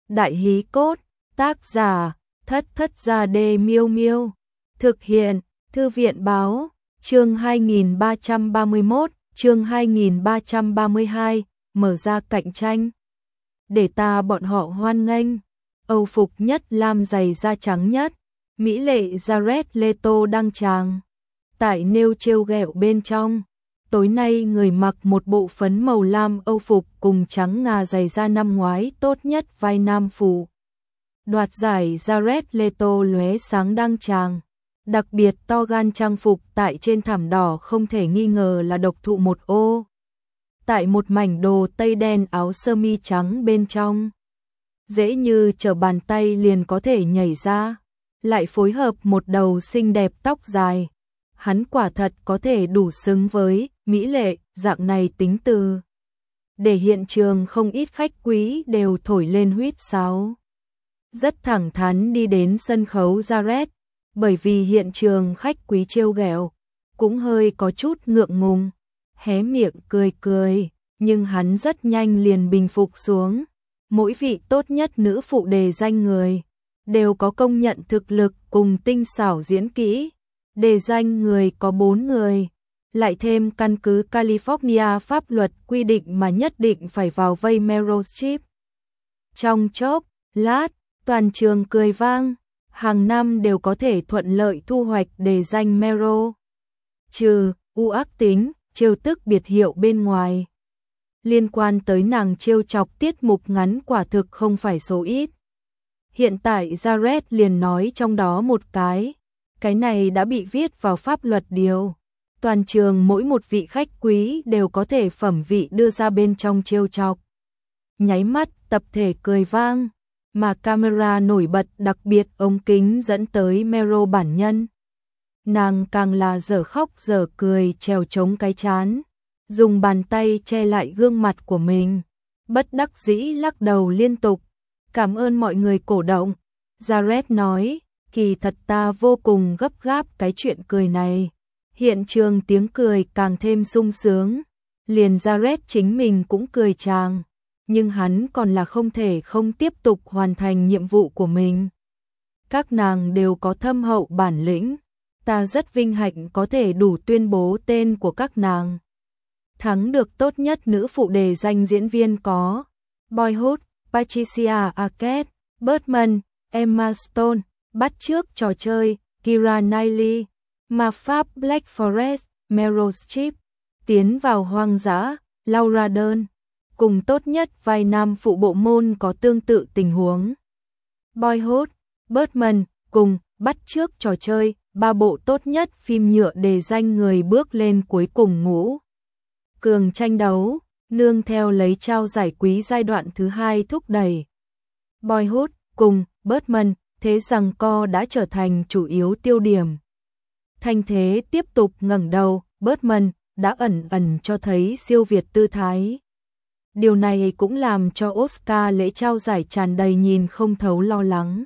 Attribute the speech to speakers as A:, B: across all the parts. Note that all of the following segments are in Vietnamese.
A: Đại hí cốt, tác giả, Thất Thất Gia Đê Miêu Miêu. Thực hiện, Thư viện báo, chương 2331, chương 2332, mở ra cạnh tranh. Để ta bọn họ hoan nghênh, Âu phục nhất lam giày da trắng nhất, mỹ lệ Jared Leto đăng tràng. Tại nêu trêu ghẹo bên trong, tối nay người mặc một bộ phấn màu lam Âu phục cùng trắng ngà giày da năm ngoái tốt nhất vai nam phụ. Đoạt giải Jared Leto lóe sáng đăng tràng. Đặc biệt to gan trang phục tại trên thảm đỏ không thể nghi ngờ là độc thụ một ô. Tại một mảnh đồ tây đen áo sơ mi trắng bên trong, dễ như trở bàn tay liền có thể nhảy ra, lại phối hợp một đầu xinh đẹp tóc dài. Hắn quả thật có thể đủ xứng với mỹ lệ dạng này tính từ. Để hiện trường không ít khách quý đều thổi lên huýt sáo. Rất thẳng thắn đi đến sân khấu Jared, bởi vì hiện trường khách quý trêu ghẹo, cũng hơi có chút ngượng ngùng, hé miệng cười cười, nhưng hắn rất nhanh liền bình phục xuống. Mỗi vị tốt nhất nữ phụ đề danh người đều có công nhận thực lực cùng tinh xảo diễn kỹ. Đề danh người có 4 người, lại thêm căn cứ California pháp luật quy định mà nhất định phải vào vây Meryl Streep. Trong chốc lát, toàn trường cười vang, hàng năm đều có thể thuận lợi thu hoạch đề danh Meryl. Trừ u ác tính, trêu tức biệt hiệu bên ngoài. Liên quan tới nàng trêu chọc tiết mục ngắn quả thực không phải số ít. Hiện tại Jared liền nói trong đó một cái này đã bị viết vào pháp luật điều. Toàn trường mỗi một vị khách quý đều có thể phẩm vị đưa ra bên trong trêu chọc. Nháy mắt tập thể cười vang, mà camera nổi bật đặc biệt ống kính dẫn tới Meryl bản nhân. Nàng càng là dở khóc dở cười trèo chống cái trán, dùng bàn tay che lại gương mặt của mình, bất đắc dĩ lắc đầu liên tục. Cảm ơn mọi người cổ động. Jared nói, kỳ thật ta vô cùng gấp gáp cái chuyện cười này. Hiện trường tiếng cười càng thêm sung sướng, liền Jared chính mình cũng cười tràng, nhưng hắn còn là không thể không tiếp tục hoàn thành nhiệm vụ của mình. Các nàng đều có thâm hậu bản lĩnh, ta rất vinh hạnh có thể đủ tuyên bố tên của các nàng. Thắng được tốt nhất nữ phụ đề danh diễn viên có Boyhood, Patricia Arquette, Birdman, Emma Stone, bắt chước trò chơi, Keira Knightley, ma pháp Black Forest, Meryl Streep, tiến vào hoang dã, Laura Dern, cùng tốt nhất vai nam phụ bộ môn có tương tự tình huống. Boyhood, Birdman, cùng bắt chước trò chơi, 3 bộ tốt nhất phim nhựa đề danh người bước lên cuối cùng ngũ cường tranh đấu, nương theo lấy trao giải quý giai đoạn thứ 2 thúc đẩy. Boyhood cùng Birdman, thế rằng co đã trở thành chủ yếu tiêu điểm. Thanh thế tiếp tục ngẩng đầu, Birdman đã ẩn ẩn cho thấy siêu việt tư thái. Điều này cũng làm cho Oscar lễ trao giải tràn đầy nhìn không thấu lo lắng.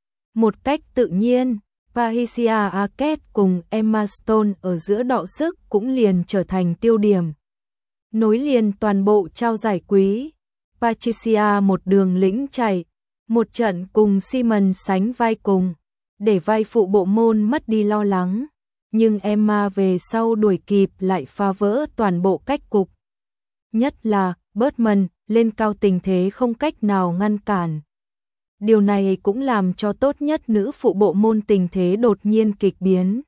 A: Một cách tự nhiên, Patricia Arquette cùng Emma Stone ở giữa đọ sức cũng liền trở thành tiêu điểm. Nối liền toàn bộ trao giải quý, Patricia một đường lĩnh chạy, một trận cùng Simon sánh vai cùng, để vai phụ bộ môn mất đi lo lắng, nhưng Emma về sau đuổi kịp lại phá vỡ toàn bộ cách cục. Nhất là Birdman lên cao tình thế không cách nào ngăn cản. Điều này cũng làm cho tốt nhất nữ phụ bộ môn tình thế đột nhiên kịch biến.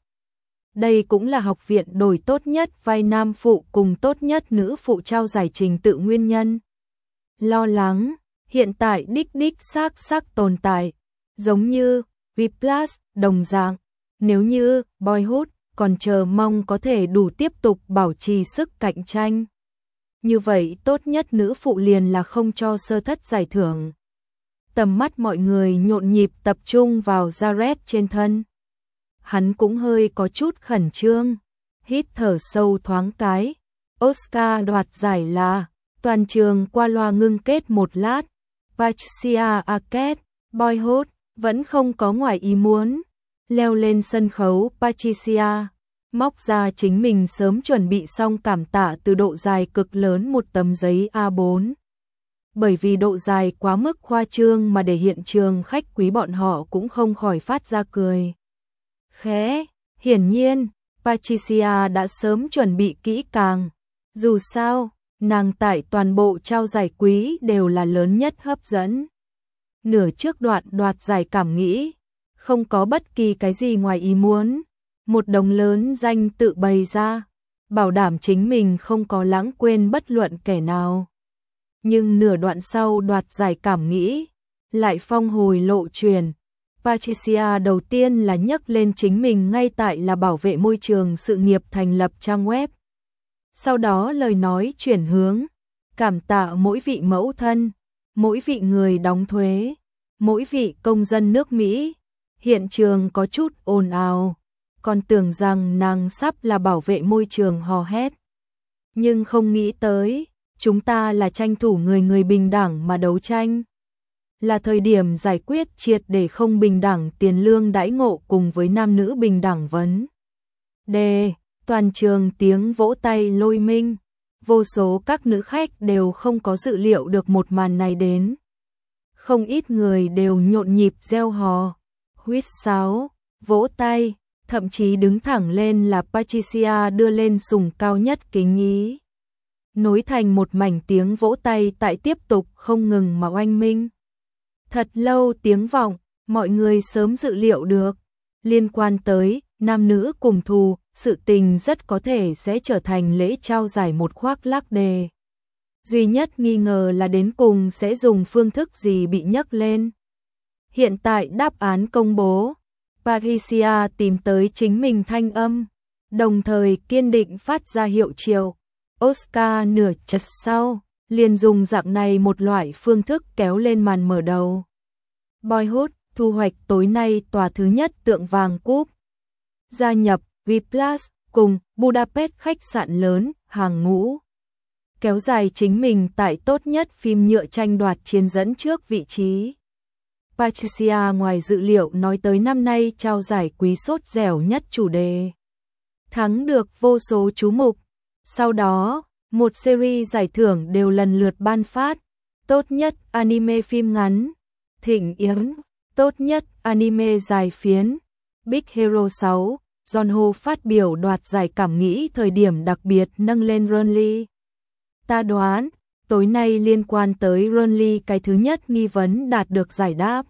A: Đây cũng là học viện đổi tốt nhất vai nam phụ cùng tốt nhất nữ phụ trao giải trình tự nguyên nhân. Lo lắng, hiện tại đích xác tồn tại, giống như Whiplash đồng dạng, nếu như Boyhood còn chờ mong có thể đủ tiếp tục bảo trì sức cạnh tranh. Như vậy tốt nhất nữ phụ liền là không cho sơ thất giải thưởng. Tầm mắt mọi người nhộn nhịp tập trung vào Jared trên thân. Hắn cũng hơi có chút khẩn trương, hít thở sâu thoáng cái. Oscar đoạt giải là, toàn trường qua loa ngưng kết một lát. Patricia Arquette, Boyhood, vẫn không có ngoài ý muốn. Leo lên sân khấu Patricia, móc ra chính mình sớm chuẩn bị xong cảm tạ từ độ dài cực lớn một tấm giấy A4. bởi vì độ dài quá mức khoa trương mà để hiện trường khách quý bọn họ cũng không khỏi phát ra cười khẽ. Hiển nhiên, Patricia đã sớm chuẩn bị kỹ càng. Dù sao, nàng tại toàn bộ trao giải quý đều là lớn nhất hấp dẫn. Nửa trước đoạn đoạt giải cảm nghĩ, không có bất kỳ cái gì ngoài ý muốn. Một đồng lớn danh tự bày ra, bảo đảm chính mình không có lãng quên bất luận kẻ nào. Nhưng nửa đoạn sau đoạt giải cảm nghĩ, lại phong hồi lộ truyền. Patricia đầu tiên là nhắc lên chính mình ngay tại là bảo vệ môi trường sự nghiệp thành lập trang web. Sau đó lời nói chuyển hướng, cảm tạ mỗi vị mẫu thân, mỗi vị người đóng thuế, mỗi vị công dân nước Mỹ. Hiện trường có chút ồn ào, còn tưởng rằng nàng sắp là bảo vệ môi trường hò hét. Nhưng không nghĩ tới, chúng ta là tranh thủ người bình đẳng mà đấu tranh. Là thời điểm giải quyết triệt để không bình đẳng tiền lương đãi ngộ cùng với nam nữ bình đẳng vấn đề. Toàn trường tiếng vỗ tay lôi minh, vô số các nữ khách đều không có dự liệu được một màn này đến. Không ít người đều nhộn nhịp reo hò, huýt sáo, vỗ tay, thậm chí đứng thẳng lên là Patricia đưa lên sùng cao nhất kính ý. Nối thành một mảnh tiếng vỗ tay tại tiếp tục không ngừng mà oanh minh. Thật lâu tiếng vọng, mọi người sớm dự liệu được, liên quan tới nam nữ cùng thù, sự tình rất có thể sẽ trở thành lễ trao giải một khoác lác đề. Duy nhất nghi ngờ là đến cùng sẽ dùng phương thức gì bị nhắc lên. Hiện tại đáp án công bố, Patricia tìm tới chính mình thanh âm, đồng thời kiên định phát ra hiệu triệu. Oscar nửa chật sau, liền dùng dạng này một loại phương thức kéo lên màn mở đầu. Boyhood thu hoạch tối nay tòa thứ nhất tượng vàng cúp. Gia nhập Vplus cùng Budapest khách sạn lớn, hàng ngũ. Kéo dài chính mình tại tốt nhất phim nhựa tranh đoạt chiến dẫn trước vị trí. Patricia ngoài dự liệu nói tới năm nay trao giải quý sốt dẻo nhất chủ đề. Thắng được vô số chú mục. Sau đó, một series giải thưởng đều lần lượt ban phát. Tốt nhất anime phim ngắn, Thịnh Yến. Tốt nhất anime dài phiến, Big Hero 6. Jonho phát biểu đoạt giải cảm nghĩ thời điểm đặc biệt nâng lên Runly. Ta đoán, tối nay liên quan tới Runly cái thứ nhất nghi vấn đạt được giải đáp.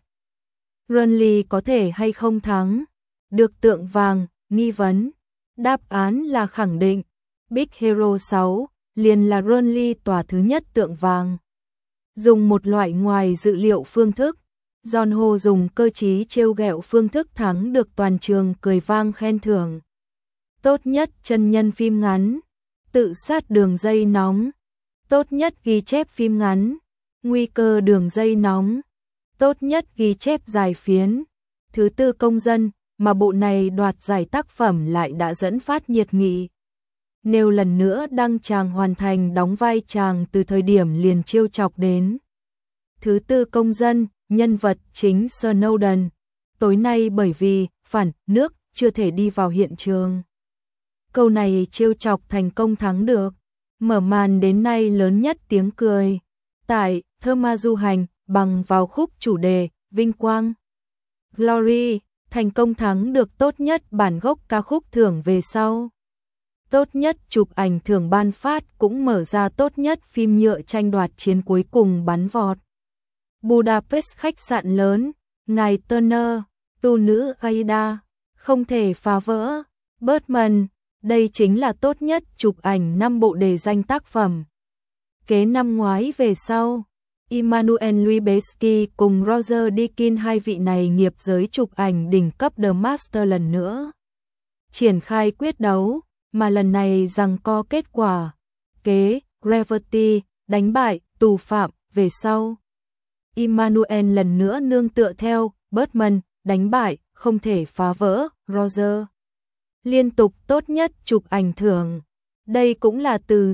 A: Runly có thể hay không thắng? Được tượng vàng, nghi vấn. Đáp án là khẳng định. Big Hero 6, liền là Runly tòa thứ nhất tượng vàng. Dùng một loại ngoài dự liệu phương thức, Jonho dùng cơ trí trêu ghẹo phương thức thắng được toàn trường cười vang khen thưởng. Tốt nhất chân nhân phim ngắn, Tự sát đường dây nóng. Tốt nhất ghi chép phim ngắn, Nguy cơ đường dây nóng. Tốt nhất ghi chép dài phiến, Thứ tư công dân, mà bộ này đoạt giải tác phẩm lại đã dẫn phát nhiệt nghị. Nếu lần nữa đăng tràng hoàn thành đóng vai chàng từ thời điểm liền trêu chọc đến. Thứ tư công dân, nhân vật chính Snowden, tối nay bởi vì phản nước chưa thể đi vào hiện trường. Câu này trêu chọc thành công thắng được, mở màn đến nay lớn nhất tiếng cười. Tại Thơ ma du hành, bằng vào khúc chủ đề, Vinh quang, Glory, thành công thắng được tốt nhất bản gốc ca khúc thưởng về sau. Tốt nhất chụp ảnh thưởng ban phát cũng mở ra tốt nhất phim nhựa tranh đoạt chiến cuối cùng bắn vọt. Budapest khách sạn lớn, ngài Turner, tu nữ Aida, không thể phá vỡ. Bergman, đây chính là tốt nhất chụp ảnh 5 bộ đề danh tác phẩm. Kế năm ngoái về sau, Emmanuel Lubezki cùng Roger Deakins, hai vị này nghiệp giới chụp ảnh đỉnh cấp The Master lần nữa triển khai quyết đấu, mà lần này giằng co kết quả. Kế Gravity đánh bại tù phạm về sau. Emmanuel lần nữa nương tựa theo Bergman đánh bại không thể phá vỡ Roger. Liên tục tốt nhất chụp ảnh thưởng. Đây cũng là từ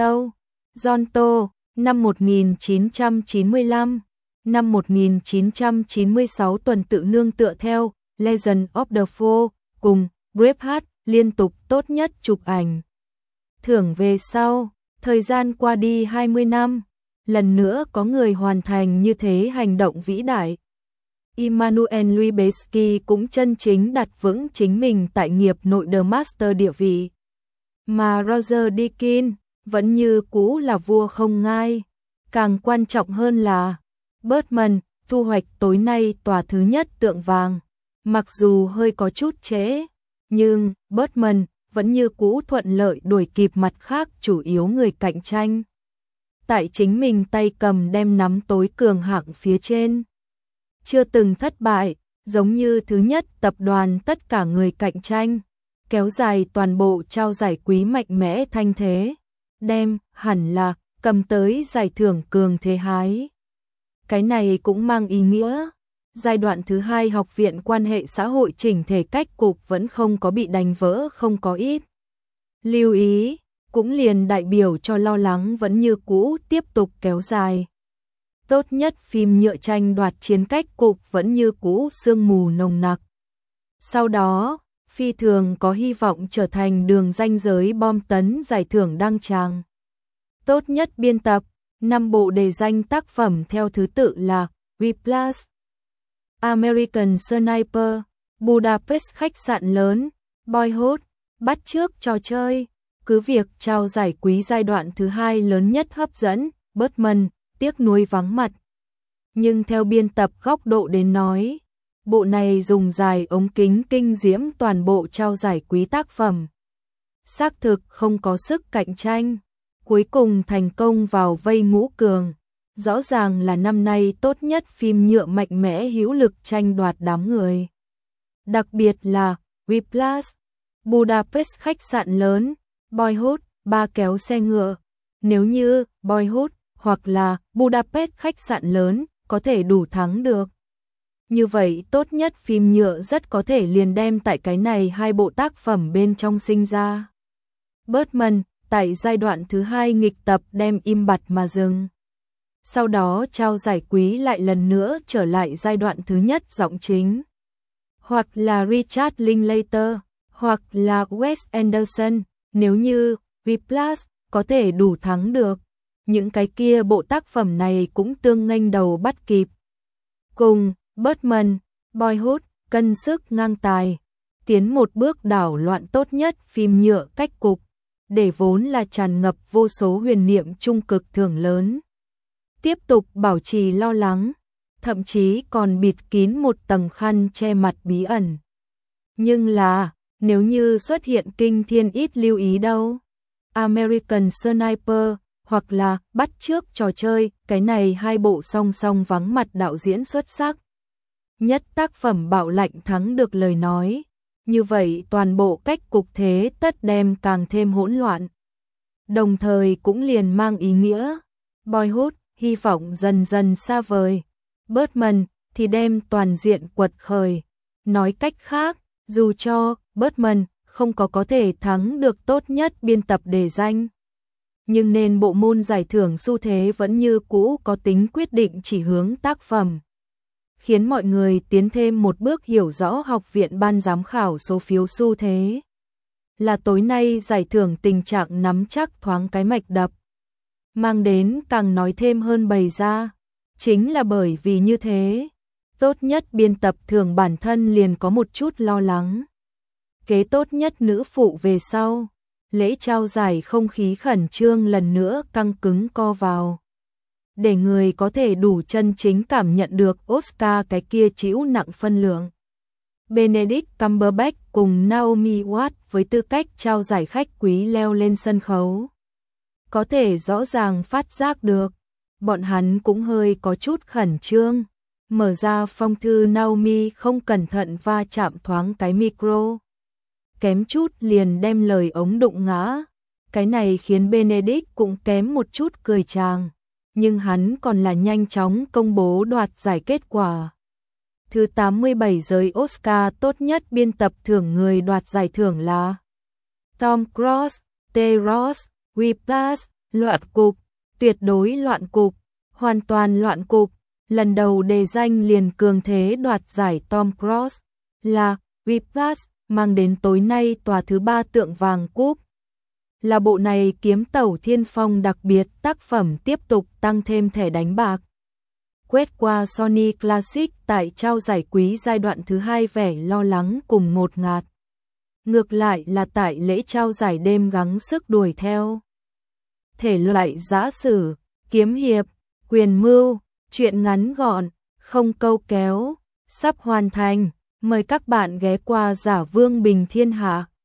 A: Zonto, năm 1995, năm 1996 tuần tự nương tựa theo Legend of the Fall cùng Braveheart liên tục tốt nhất chụp ảnh. Thưởng về sau, thời gian qua đi 20 năm, lần nữa có người hoàn thành như thế hành động vĩ đại. Immanuel Lubezki cũng chân chính đặt vững chính mình tại nghiệp nội The Master địa vị. Mà Roger Deakins vẫn như cũ là vua không ngai. Càng quan trọng hơn là Birdman thu hoạch tối nay tòa thứ nhất tượng vàng. Mặc dù hơi có chút trễ, nhưng Birdman vẫn như cũ thuận lợi đuổi kịp mặt khác chủ yếu người cạnh tranh. Tại chính mình tay cầm đem nắm tối cường hạng phía trên. Chưa từng thất bại, giống như thứ nhất tập đoàn tất cả người cạnh tranh, kéo dài toàn bộ trao giải quý mạnh mẽ thanh thế, đem hẳn là cầm tới giải thưởng cường thế hái. Cái này cũng mang ý nghĩa, giai đoạn thứ hai học viện quan hệ xã hội chỉnh thể cách cục vẫn không có bị đánh vỡ không có ít. Lưu ý, cũng liền đại biểu cho lo lắng vẫn như cũ tiếp tục kéo dài. Tốt nhất phim nhựa tranh đoạt chiến cách cục vẫn như cũ sương mù nồng nặc. Sau đó, phi thường có hy vọng trở thành đường ranh giới bom tấn giải thưởng đăng tràng. Tốt nhất biên tập, 5 bộ đề danh tác phẩm theo thứ tự là Whiplash, American Sniper, Budapest khách sạn lớn, Boyhood, bắt chước trò chơi. Cứ việc trao giải quý giai đoạn thứ hai lớn nhất hấp dẫn, Birdman, tiếc nuối vắng mặt. Nhưng theo biên tập góc độ đến nói, bộ này dùng dài ống kính kinh diễm toàn bộ trao giải quý tác phẩm. Xác thực không có sức cạnh tranh, cuối cùng thành công vào vây ngũ cường. Rõ ràng là năm nay tốt nhất phim nhựa mạnh mẽ hữu lực tranh đoạt đám người. Đặc biệt là Whiplash, Budapest khách sạn lớn, Boyhood, ba kéo xe ngựa. Nếu như Boyhood hoặc là Budapest khách sạn lớn có thể đủ thắng được, như vậy tốt nhất phim nhựa rất có thể liền đem tại cái này hai bộ tác phẩm bên trong sinh ra. Birdman tại giai đoạn thứ hai nghịch tập đem im bặt mà dừng. Sau đó trao giải quý lại lần nữa trở lại giai đoạn thứ nhất giọng chính. Hoặc là Richard Linklater, hoặc là Wes Anderson, nếu như Whiplash có thể đủ thắng được, những cái kia bộ tác phẩm này cũng tương nghênh đầu bắt kịp. Cùng Birdman, Boyhood cân sức ngang tài, tiến một bước đảo loạn tốt nhất phim nhựa cách cục, để vốn là tràn ngập vô số huyền niệm trung cực thưởng lớn. Tiếp tục bảo trì lo lắng, thậm chí còn bịt kín một tầng khăn che mặt bí ẩn. Nhưng là, nếu như xuất hiện kinh thiên ít lưu ý đâu. American Sniper, hoặc là bắt chước trò chơi, cái này hai bộ song song vắng mặt đạo diễn xuất sắc. Nhất tác phẩm bạo lạnh thắng được lời nói, như vậy toàn bộ cách cục thế tất đem càng thêm hỗn loạn. Đồng thời cũng liền mang ý nghĩa, Boyhood hy vọng dần dần xa vời, Birdman thì đem toàn diện quật khởi. Nói cách khác, dù cho Birdman không có thể thắng được tốt nhất biên tập đề danh, nhưng nên bộ môn giải thưởng xu thế vẫn như cũ có tính quyết định chỉ hướng tác phẩm, khiến mọi người tiến thêm một bước hiểu rõ học viện ban giám khảo số phiếu xu thế. Là tối nay giải thưởng tình trạng nắm chắc thoáng cái mạch đập, mang đến càng nói thêm hơn bày ra, chính là bởi vì như thế, tốt nhất biên tập thường bản thân liền có một chút lo lắng. Kế tốt nhất nữ phụ về sau, lễ trao giải không khí khẩn trương lần nữa căng cứng co vào. Để người có thể đủ chân chính cảm nhận được Oscar cái kia chịu nặng phân lượng. Benedict Cumberbatch cùng Naomi Watts với tư cách trao giải khách quý leo lên sân khấu. Có thể rõ ràng phát giác được, bọn hắn cũng hơi có chút khẩn trương. Mở ra phong thư Naomi không cẩn thận va chạm thoáng cái micro. Kém chút liền đem lời ống đụng ngã. Cái này khiến Benedict cũng kém một chút cười tràng. Nhưng hắn còn là nhanh chóng công bố đoạt giải kết quả. Thứ 87 giới Oscar tốt nhất biên tập thưởng người đoạt giải thưởng là Tom Cruise, T. Ross, Whiplash, loạn cục, tuyệt đối loạn cục, hoàn toàn loạn cục. Lần đầu đề danh liền cường thế đoạt giải Tom Cruise là Whiplash, mang đến tối nay tòa thứ 3 tượng vàng cúp. là bộ này Kiếm Tẩu Thiên Phong đặc biệt tác phẩm tiếp tục tăng thêm thẻ đánh bạc. Quét qua Sony Classic tại trao giải quý giai đoạn thứ 2 vẻ lo lắng cùng ngột ngạt. Ngược lại là tại lễ trao giải đêm gắng sức đuổi theo. Thể loại giã sử, kiếm hiệp, quyền mưu, truyện ngắn gọn, không câu kéo, sắp hoàn thành. Mời các bạn ghé qua Giả Vương Bình Thiên Hạ.